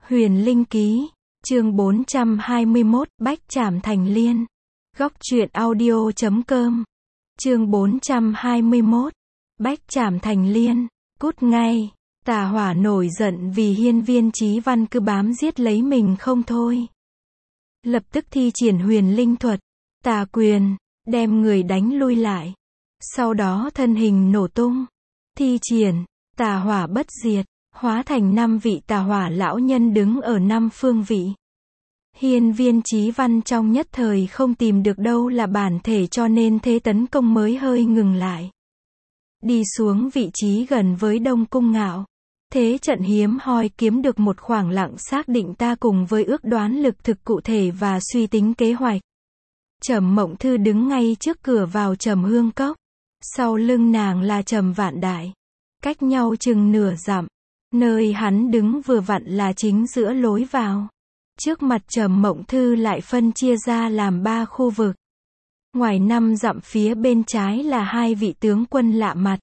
Huyền Linh Ký, chương 421, Bách Trảm Thành Liên. Góc truyện audio.com. Chương 421, Bách Trảm Thành Liên. Cút ngay. Tà Hỏa nổi giận vì Hiên Viên Chí Văn cứ bám giết lấy mình không thôi. Lập tức thi triển Huyền Linh thuật, Tà Quyền, đem người đánh lui lại. Sau đó thân hình nổ tung, thi triển Tà Hỏa bất diệt, hóa thành 5 vị Tà Hỏa lão nhân đứng ở 5 phương vị. Hiên Viên Chí Văn trong nhất thời không tìm được đâu là bản thể, cho nên thế tấn công mới hơi ngừng lại. Đi xuống vị trí gần với Đông Cung Ngạo. Thế trận hiếm hoi kiếm được một khoảng lặng xác định ta cùng với ước đoán lực thực cụ thể và suy tính kế hoạch. Trầm Mộng Thư đứng ngay trước cửa vào Trầm Hương Cốc. Sau lưng nàng là Trầm Vạn Đại. Cách nhau chừng nửa dặm. Nơi hắn đứng vừa vặn là chính giữa lối vào. Trước mặt Trầm Mộng Thư lại phân chia ra làm 3 khu vực. Ngoài 5 dặm phía bên trái là 2 vị tướng quân lạ mặt.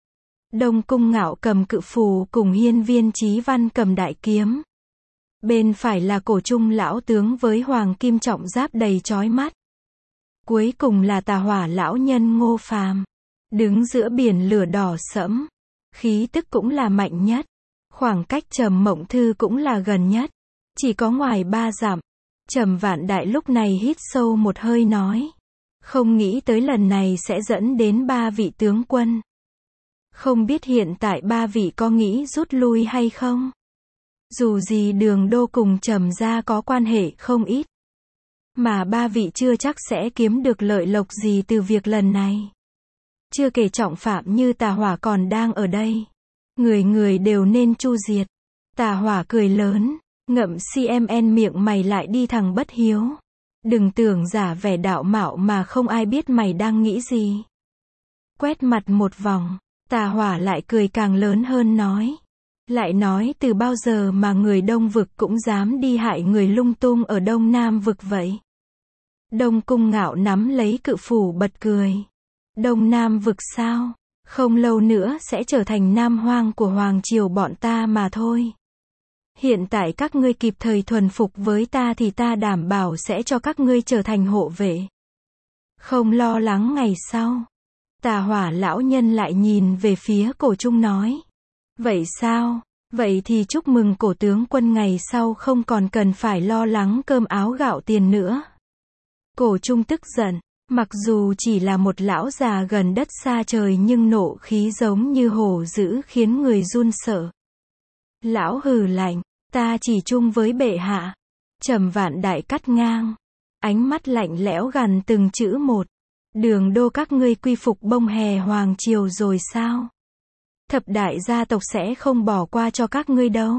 Đông Cung Ngạo cầm cự phù cùng Hiên Viên Chí Văn cầm đại kiếm. Bên phải là Cổ Trung lão tướng với hoàng kim trọng giáp đầy chói mắt. Cuối cùng là Tà Hỏa lão nhân Ngô Phàm, đứng giữa biển lửa đỏ sẫm. Khí tức cũng là mạnh nhất. Khoảng cách Trầm Mộng Thư cũng là gần nhất. Chỉ có ngoài 3 dặm. Trầm Vạn Đại lúc này hít sâu một hơi nói. Không nghĩ tới lần này sẽ dẫn đến 3 vị tướng quân. Không biết hiện tại 3 vị có nghĩ rút lui hay không? Dù gì Đường Đô cùng Trầm gia có quan hệ không ít. Mà 3 vị chưa chắc sẽ kiếm được lợi lộc gì từ việc lần này. Chưa kể trọng phạm như Tà Hỏa còn đang ở đây. Người người đều nên chu diệt. Tà Hỏa cười lớn, ngậm CMN miệng mày lại đi thằng bất hiếu. Đừng tưởng giả vẻ đạo mạo mà không ai biết mày đang nghĩ gì. Quét mặt một vòng, Tà Hỏa lại cười càng lớn hơn nói. Lại nói từ bao giờ mà người Đông vực cũng dám đi hại người lung tung ở Đông Nam vực vậy? Đông Cung Ngạo nắm lấy cự phủ bật cười. Đông Nam vực sao? Không lâu nữa sẽ trở thành Nam Hoang của Hoàng Triều bọn ta mà thôi. Hiện tại các ngươi kịp thời thuần phục với ta thì ta đảm bảo sẽ cho các ngươi trở thành hộ vệ. Không lo lắng ngày sau. Tà Hỏa lão nhân lại nhìn về phía Cổ Trung nói. Vậy sao? Vậy thì chúc mừng Cổ tướng quân ngày sau không còn cần phải lo lắng cơm áo gạo tiền nữa. Cổ Trung tức giận. Mặc dù chỉ là một lão già gần đất xa trời nhưng nộ khí giống như hổ dữ khiến người run sợ. Lão hừ lạnh. Ta chỉ chung với bệ hạ. Trầm Vạn Đại cắt ngang. Ánh mắt lạnh lẽo gằn từng chữ một. Đường Đô các ngươi quy phục bông hè Hoàng Triều rồi sao? Thập đại gia tộc sẽ không bỏ qua cho các ngươi đâu.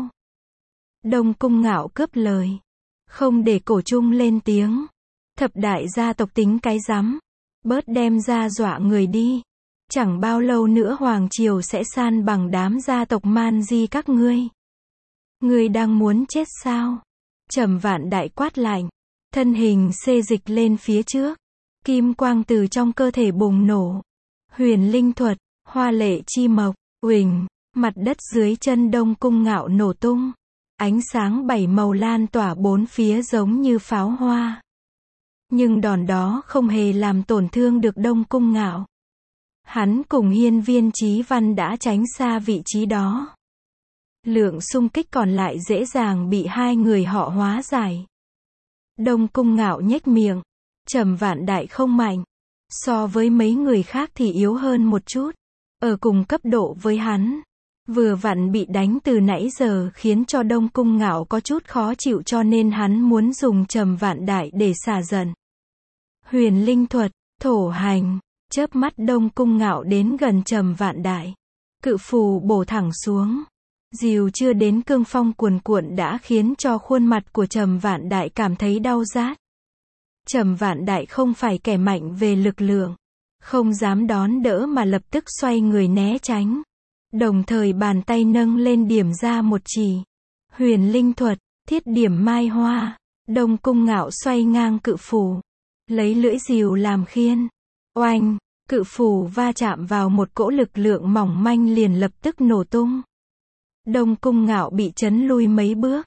Đông Cung Ngạo cướp lời. Không để Cổ Trung lên tiếng. Thập đại gia tộc tính cái rắm. Bớt đem ra dọa người đi. Chẳng bao lâu nữa Hoàng Triều sẽ san bằng đám gia tộc man di các ngươi. Ngươi đang muốn chết sao? Trầm Vạn Đại quát lạnh. Thân hình xê dịch lên phía trước. Kim quang từ trong cơ thể bùng nổ. Huyền Linh thuật, hoa lệ chi mộc, uỳnh, mặt đất dưới chân Đông Cung Ngạo nổ tung. Ánh sáng 7 màu lan tỏa bốn phía giống như pháo hoa. Nhưng đòn đó không hề làm tổn thương được Đông Cung Ngạo. Hắn cùng Hiên Viên Chí Văn đã tránh xa vị trí đó. Lượng xung kích còn lại dễ dàng bị hai người họ hóa giải. Đông Cung Ngạo nhếch miệng. Trầm Vạn Đại không mạnh. So với mấy người khác thì yếu hơn một chút. Ở cùng cấp độ với hắn. Vừa vặn bị đánh từ nãy giờ khiến cho Đông Cung Ngạo có chút khó chịu cho nên hắn muốn dùng Trầm Vạn Đại để xả giận. Huyền Linh thuật, thổ hành. Chớp mắt Đông Cung Ngạo đến gần Trầm Vạn Đại. Cự phù bổ thẳng xuống. Dìu chưa đến cương phong cuồn cuộn đã khiến cho khuôn mặt của Trầm Vạn Đại cảm thấy đau rát. Trầm Vạn Đại không phải kẻ mạnh về lực lượng. Không dám đón đỡ mà lập tức xoay người né tránh. Đồng thời bàn tay nâng lên điểm ra một chỉ. Huyền Linh thuật, thiết điểm mai hoa. Đông Cung Ngạo xoay ngang cự phù. Lấy lưỡi dìu làm khiên. Oanh, cự phù va chạm vào một cỗ lực lượng mỏng manh liền lập tức nổ tung. Đông Cung Ngạo bị chấn lui mấy bước.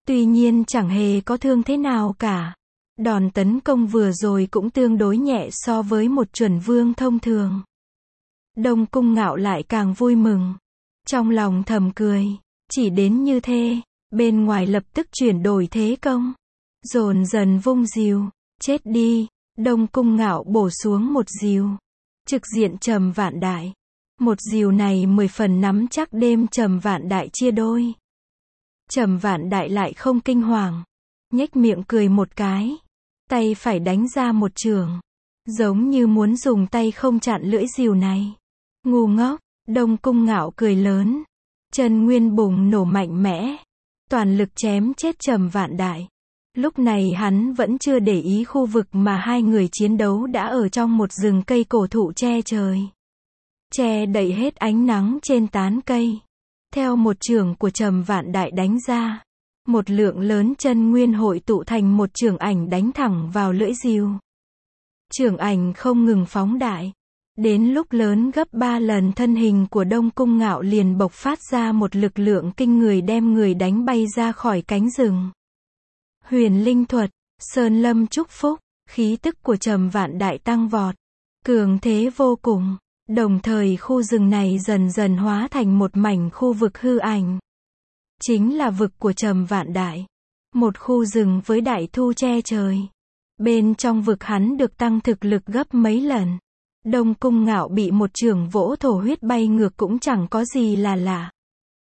Tuy nhiên chẳng hề có thương thế nào cả. Đòn tấn công vừa rồi cũng tương đối nhẹ so với một chuẩn vương thông thường. Đông Cung Ngạo lại càng vui mừng. Trong lòng thầm cười. Chỉ đến như thế, bên ngoài lập tức chuyển đổi thế công. Dồn dần vung rìu. Chết đi. Đông Cung Ngạo bổ xuống một rìu. Trực diện Trầm Vạn Đại. Một rìu này 10 phần nắm chắc đêm Trầm Vạn Đại chia đôi. Trầm Vạn Đại lại không kinh hoàng. Nhếch miệng cười một cái. Tay phải đánh ra một chưởng. Giống như muốn dùng tay không chặn lưỡi rìu này. Ngu ngốc. Đông Cung Ngạo cười lớn. Chân nguyên bùng nổ mạnh mẽ. Toàn lực chém chết Trầm Vạn Đại. Lúc này hắn vẫn chưa để ý khu vực mà hai người chiến đấu đã ở trong một rừng cây cổ thụ che trời. Che đậy hết ánh nắng trên tán cây. Theo một chưởng của Trầm Vạn Đại đánh ra. Một lượng lớn chân nguyên hội tụ thành một chưởng ảnh đánh thẳng vào lưỡi rìu. Chưởng ảnh không ngừng phóng đại. Đến lúc lớn gấp 3 lần thân hình của Đông Cung Ngạo liền bộc phát ra một lực lượng kinh người đem người đánh bay ra khỏi cánh rừng. Huyền linh thuật, Sơn Lâm chúc phúc, khí tức của Trầm Vạn Đại tăng vọt. Cường thế vô cùng. Đồng thời khu rừng này dần dần hóa thành một mảnh khu vực hư ảnh. Chính là vực của Trầm Vạn Đại. Một khu rừng với đại thu che trời. Bên trong vực hắn được tăng thực lực gấp mấy lần. Đông Cung Ngạo bị một chưởng vỗ thổ huyết bay ngược cũng chẳng có gì là lạ.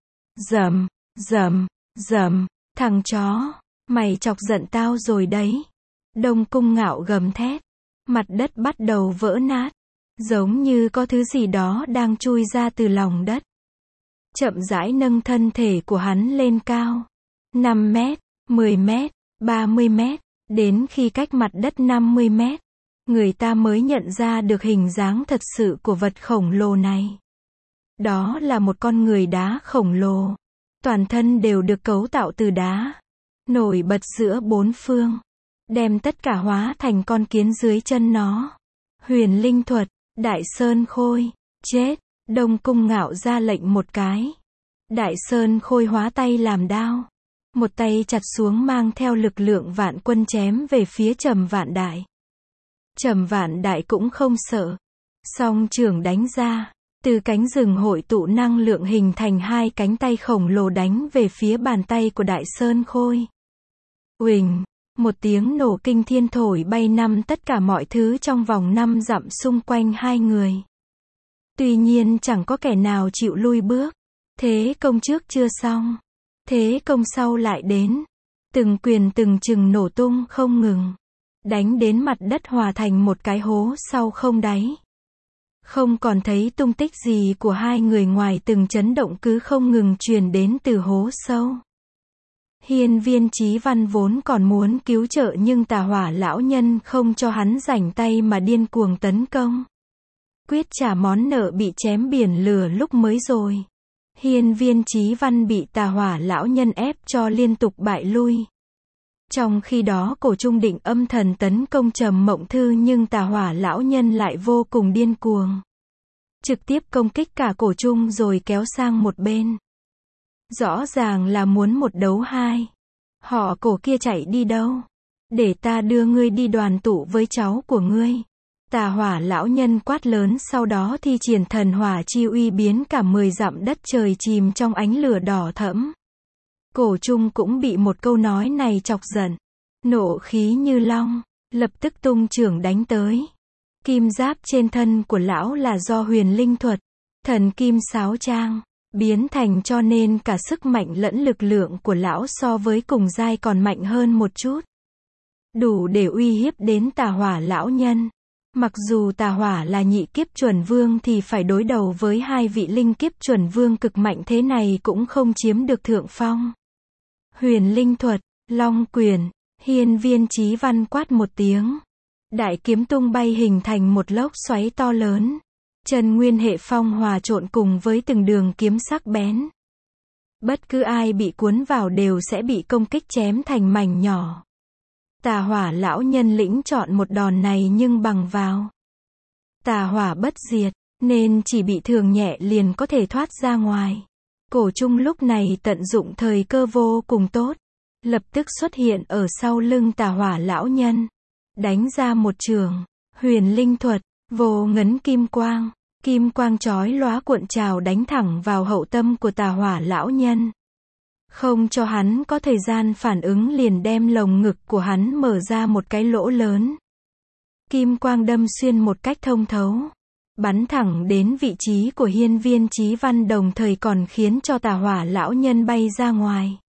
Rầm, rầm, rầm, thằng chó, mày chọc giận tao rồi đấy. Đông Cung Ngạo gầm thét. Mặt đất bắt đầu vỡ nát. Giống như có thứ gì đó đang chui ra từ lòng đất. Chậm rãi nâng thân thể của hắn lên cao. 5 mét, 10 mét, 30 mét, đến khi cách mặt đất 50 mét. Người ta mới nhận ra được hình dáng thật sự của vật khổng lồ này. Đó là một con người đá khổng lồ. Toàn thân đều được cấu tạo từ đá. Nổi bật giữa bốn phương. Đem tất cả hóa thành con kiến dưới chân nó. Huyền linh thuật, Đại Sơn Khôi, chết. Đông Cung Ngạo ra lệnh một cái. Đại Sơn Khôi hóa tay làm đao. Một tay chặt xuống mang theo lực lượng vạn quân chém về phía Trầm Vạn Đại. Trầm Vạn Đại cũng không sợ. Song chưởng đánh ra. Từ cánh rừng hội tụ năng lượng hình thành hai cánh tay khổng lồ đánh về phía bàn tay của Đại Sơn Khôi. Uỳnh, một tiếng nổ kinh thiên thổi bay tất cả mọi thứ trong vòng 5 dặm xung quanh hai người. Tuy nhiên chẳng có kẻ nào chịu lui bước. Thế công trước chưa xong. Thế công sau lại đến. Từng quyền từng chừng nổ tung không ngừng. Đánh đến mặt đất hòa thành một cái hố sâu không đáy. Không còn thấy tung tích gì của hai người ngoài từng chấn động cứ không ngừng truyền đến từ hố sâu. Hiên Viên Chí Văn vốn còn muốn cứu trợ nhưng Tà Hỏa lão nhân không cho hắn rảnh tay mà điên cuồng tấn công. Quyết trả món nợ bị chém biển lửa lúc mới rồi. Hiên Viên Chí Văn bị Tà Hỏa lão nhân ép cho liên tục bại lui. Trong khi đó Cổ Trung định âm thần tấn công Trầm Mộng Thư nhưng Tà Hỏa lão nhân lại vô cùng điên cuồng. Trực tiếp công kích cả Cổ Trung rồi kéo sang một bên. Rõ ràng là muốn một đấu hai. Họ Cổ kia chạy đi đâu? Để ta đưa ngươi đi đoàn tụ với cháu của ngươi. Tà Hỏa lão nhân quát lớn sau đó thi triển thần hỏa chi uy biến cả 10 dặm đất trời chìm trong ánh lửa đỏ thẫm. Cổ Trung cũng bị một câu nói này chọc giận. Nộ khí như long, lập tức tung chưởng đánh tới. Kim giáp trên thân của lão là do huyền linh thuật, thần kim sáo trang, biến thành cho nên cả sức mạnh lẫn lực lượng của lão so với cùng giai còn mạnh hơn một chút. Đủ để uy hiếp đến Tà Hỏa lão nhân. Mặc dù Tà Hỏa là nhị kiếp chuẩn vương thì phải đối đầu với hai vị linh kiếp chuẩn vương cực mạnh thế này cũng không chiếm được thượng phong. Huyền linh thuật, long quyền, Hiên Viên Chí Văn quát một tiếng. Đại kiếm tung bay hình thành một lốc xoáy to lớn. Chân nguyên hệ phong hòa trộn cùng với từng đường kiếm sắc bén. Bất cứ ai bị cuốn vào đều sẽ bị công kích chém thành mảnh nhỏ. Tà Hỏa lão nhân lĩnh chọn một đòn này nhưng bằng vào. Tà hỏa bất diệt, nên chỉ bị thương nhẹ liền có thể thoát ra ngoài. Cổ Trung lúc này tận dụng thời cơ vô cùng tốt. lập tức xuất hiện ở sau lưng Tà Hỏa lão nhân, đánh ra một chưởng, huyền linh thuật, vô ngấn kim quang chói lóa cuộn trào đánh thẳng vào hậu tâm của Tà Hỏa lão nhân. Không cho hắn có thời gian phản ứng liền đem lồng ngực của hắn mở ra một cái lỗ lớn. Kim quang đâm xuyên một cách thông thấu, bắn thẳng đến vị trí của Hiên Viên Chí Văn, đồng thời còn khiến cho Tà Hỏa lão nhân bay ra ngoài.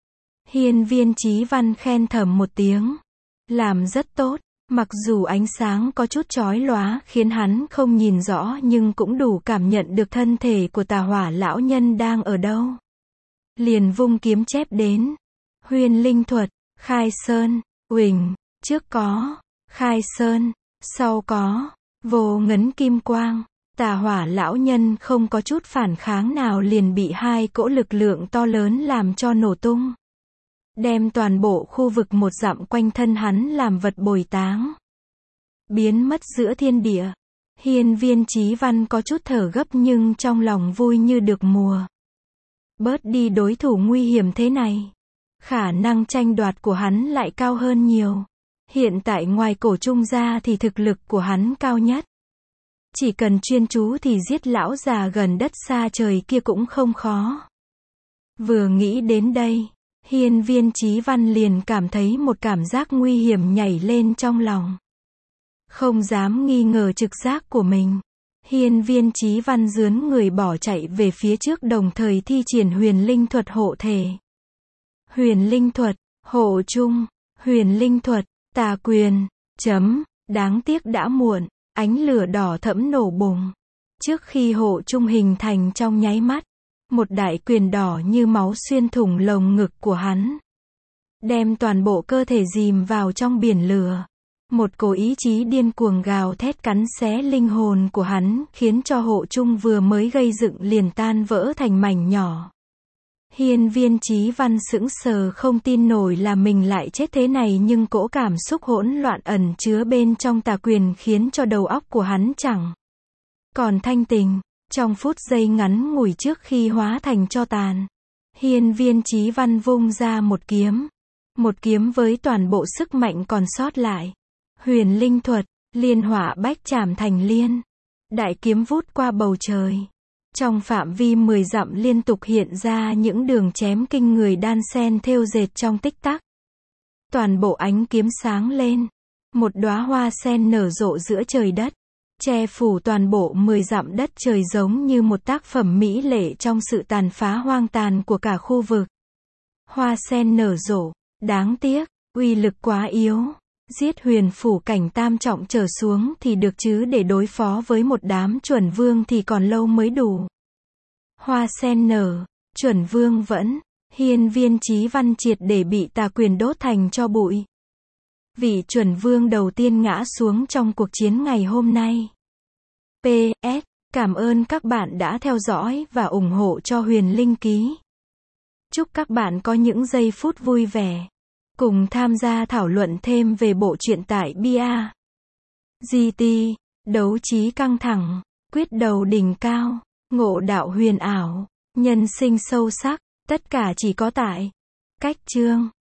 Hiên Viên Chí Văn khen thầm một tiếng, làm rất tốt, mặc dù ánh sáng có chút chói lóa khiến hắn không nhìn rõ nhưng cũng đủ cảm nhận được thân thể của Tà Hỏa lão nhân đang ở đâu. Liền vung kiếm chép đến, huyền linh thuật, khai sơn, uỳnh, trước có, khai sơn, sau có, vô ngấn kim quang. Tà Hỏa lão nhân không có chút phản kháng nào liền bị hai cỗ lực lượng to lớn làm cho nổ tung. Đem toàn bộ khu vực một dặm quanh thân hắn làm vật bồi táng. Biến mất giữa thiên địa. Hiên Viên Chí Văn có chút thở gấp nhưng trong lòng vui như được mùa. Bớt đi đối thủ nguy hiểm thế này. Khả năng tranh đoạt của hắn lại cao hơn nhiều. Hiện tại ngoài Cổ Trung ra thì thực lực của hắn cao nhất. Chỉ cần chuyên chú thì giết lão già gần đất xa trời kia cũng không khó. Vừa nghĩ đến đây, Hiên Viên Chí Văn liền cảm thấy một cảm giác nguy hiểm nhảy lên trong lòng. Không dám nghi ngờ trực giác của mình. Hiên Viên Chí Văn rướn người bỏ chạy về phía trước, đồng thời thi triển huyền linh thuật hộ thể. Huyền linh thuật, hộ trung, huyền linh thuật, tà quyền, đáng tiếc đã muộn, ánh lửa đỏ thẫm nổ bùng. Trước khi hộ trung hình thành trong nháy mắt, một đại quyền đỏ như máu xuyên thủng lồng ngực của hắn. Đem toàn bộ cơ thể dìm vào trong biển lửa. Một cổ ý chí điên cuồng gào thét cắn xé linh hồn của hắn, khiến cho hộ trung vừa mới gây dựng liền tan vỡ thành mảnh nhỏ. Hiên Viên Chí Văn sững sờ không tin nổi là mình lại chết thế này, nhưng cỗ cảm xúc hỗn loạn ẩn chứa bên trong tà quyền khiến cho đầu óc của hắn chẳng còn thanh tình. Trong phút giây ngắn ngủi trước khi hóa thành tro tàn, Hiên Viên Chí Văn vung ra một kiếm với toàn bộ sức mạnh còn sót lại. Huyền linh thuật, liên hỏa bách trảm thành liên. Đại kiếm vút qua bầu trời. Trong phạm vi 10 dặm liên tục hiện ra những đường chém kinh người đan xen thêu dệt trong tích tắc. Toàn bộ ánh kiếm sáng lên. Một đóa hoa sen nở rộ giữa trời đất, che phủ toàn bộ 10 dặm đất trời, giống như một tác phẩm mỹ lệ trong sự tàn phá hoang tàn của cả khu vực. Hoa sen nở rộ, đáng tiếc, uy lực quá yếu. Giết huyền phủ cảnh tam trọng trở xuống thì được chứ để đối phó với một đám chuẩn vương thì còn lâu mới đủ. Hoa sen nở, chuẩn vương vẫn, Hiên Viên Chí Văn triệt để bị tà quyền đốt thành tro bụi. Vị chuẩn vương đầu tiên ngã xuống trong cuộc chiến ngày hôm nay. PS, cảm ơn các bạn đã theo dõi và ủng hộ cho Huyền Linh Ký. Chúc các bạn có những giây phút vui vẻ. Cùng tham gia thảo luận thêm về bộ truyện tại BR.GT. Đấu trí căng thẳng, quyết đấu đỉnh cao, ngộ đạo huyền ảo, nhân sinh sâu sắc, tất cả chỉ có tại Cách Chương.